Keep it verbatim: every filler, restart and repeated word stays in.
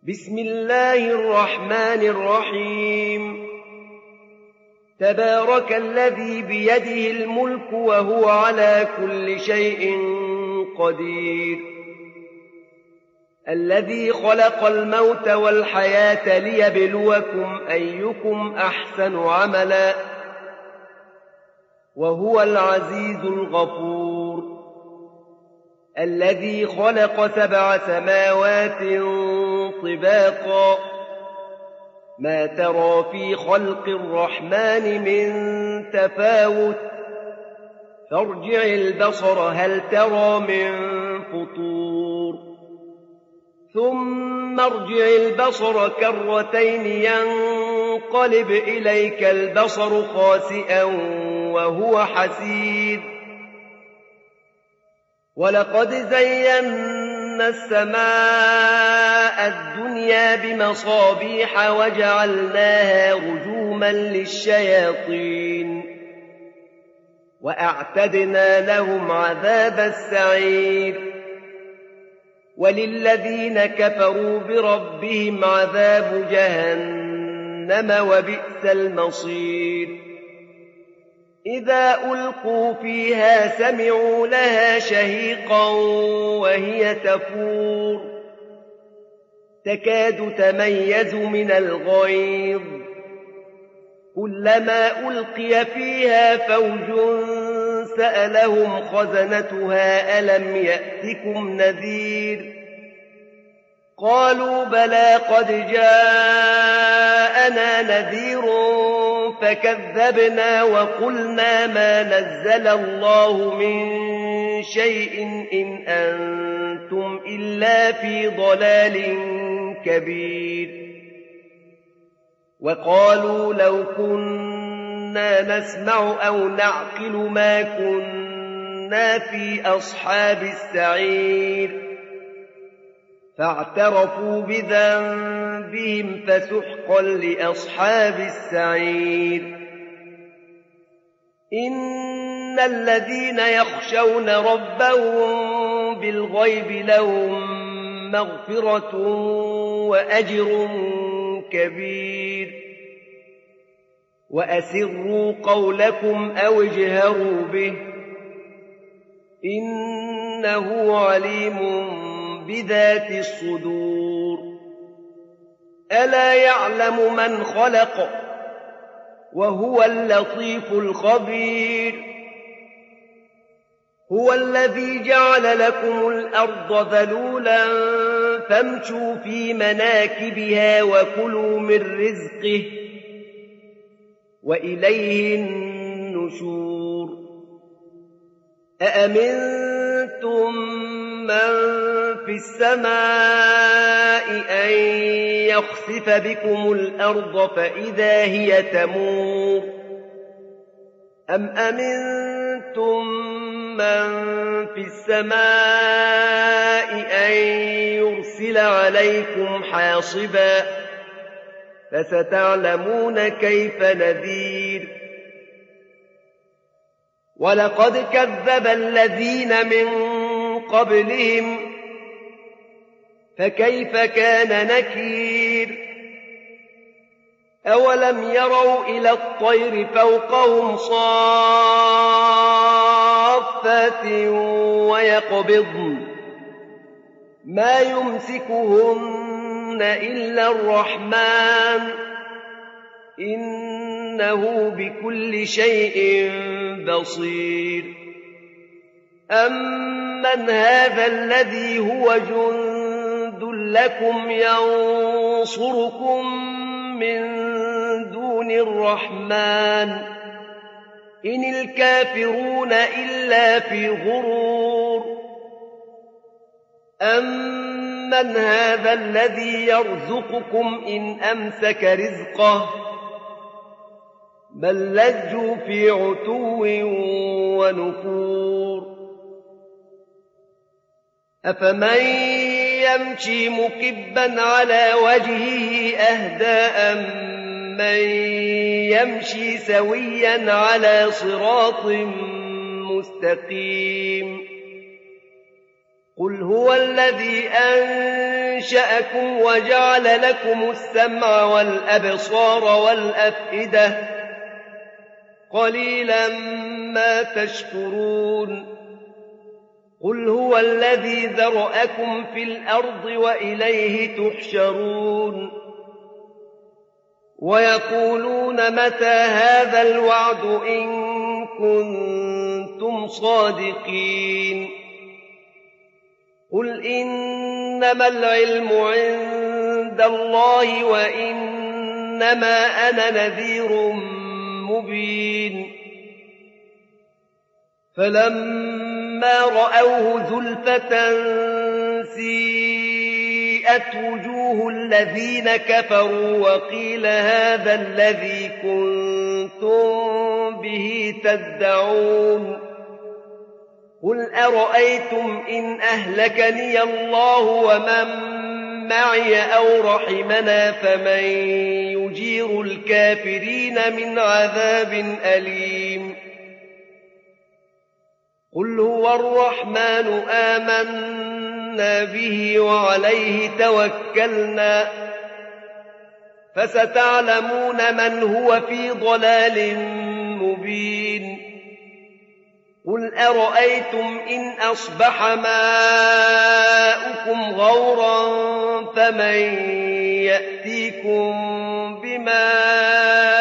بسم الله الرحمن الرحيم تبارك الذي بيده الملك وهو على كل شيء قدير الذي خلق الموت والحياة ليبلوكم أيكم أحسن عملا وهو العزيز الغفور الذي خلق سبع سماوات طباقا ما ترى في خلق الرحمن من تفاوت فارجع البصر هل ترى من فطور ثم ارجع البصر كرتين ينقلب إليك البصر خاسئا وهو حسير ولقد زينا السماء الدنيا بمصابيح وجعلناها رجوما للشياطين وأعتدنا لهم عذاب السعير وللذين كفروا بربهم عذاب جهنم وبئس المصير إذا ألقوا فيها سمعوا لها شهيقا وهي تفور تكاد تميز من الغيظ كلما ألقي فيها فوج سألهم خزنتها ألم يأتكم نذير قالوا بلى قد جاءنا نذير فكذبنا وقلنا ما نزل الله من شيء إن أنتم إلا في ضلال كبير وقالوا لو كنا نسمع أو نعقل ما كنا في أصحاب السعير فاعترفوا بذنبهم فسحقا لأصحاب السعير إن الذين يخشون ربهم بالغيب لهم مغفرة وأجر كبير وأسروا قولكم أو اجهروا به إنه عليم بذات الصدور ألا يعلم من خلق وهو اللطيف الخبير هو الذي جعل لكم الأرض ذلولا فامشوا في مناكبها وكلوا من رزقه وإليه النشور أأمنتم من في السماء أن يخسف بكم الأرض فإذا هي تمور أم أمنتم من في السماء أن يرسل عليكم حاصبا فستعلمون كيف نذير ولقد كذب الذين من قبلهم فكيف كان نكير أولم يروا إلى الطير فوقهم صافات ويقبضن ما يمسكهن إلا الرحمن إنه بكل شيء بصير أمن هذا الذي هو جند لكم ينصركم من دون الرحمن إن الكافرون إلا في غرور أمن هذا الذي يرزقكم إن أمسك رزقه بل لجوا في عتو ونفور أفمن يمشي مكبا على وجهه أهدى من يمشي سويا على صراط مستقيم قل هو الذي أنشأكم وجعل لكم السمع والأبصار والأفئدة قليلا ما تشكرون قل هو الذي ذرأكم في الأرض وإليه تحشرون ويقولون متى هذا الوعد إن كنتم صادقين قل إنما العلم عند الله وإنما أنا نذير مبين فلما رأوه زلفة سيئت وجوه الذين كفروا وقيل هذا الذي كنتم به تدعون قل أرأيتم إن أهلكني الله ومن معي أو رحمنا فمن يجير الكافرين من عذاب أليم قل هو الرحمن آمنا به وعليه توكلنا فستعلمون من هو في ضلال مبين قل أرأيتم إن أصبح ماؤكم غورا فمن يأتيكم بماء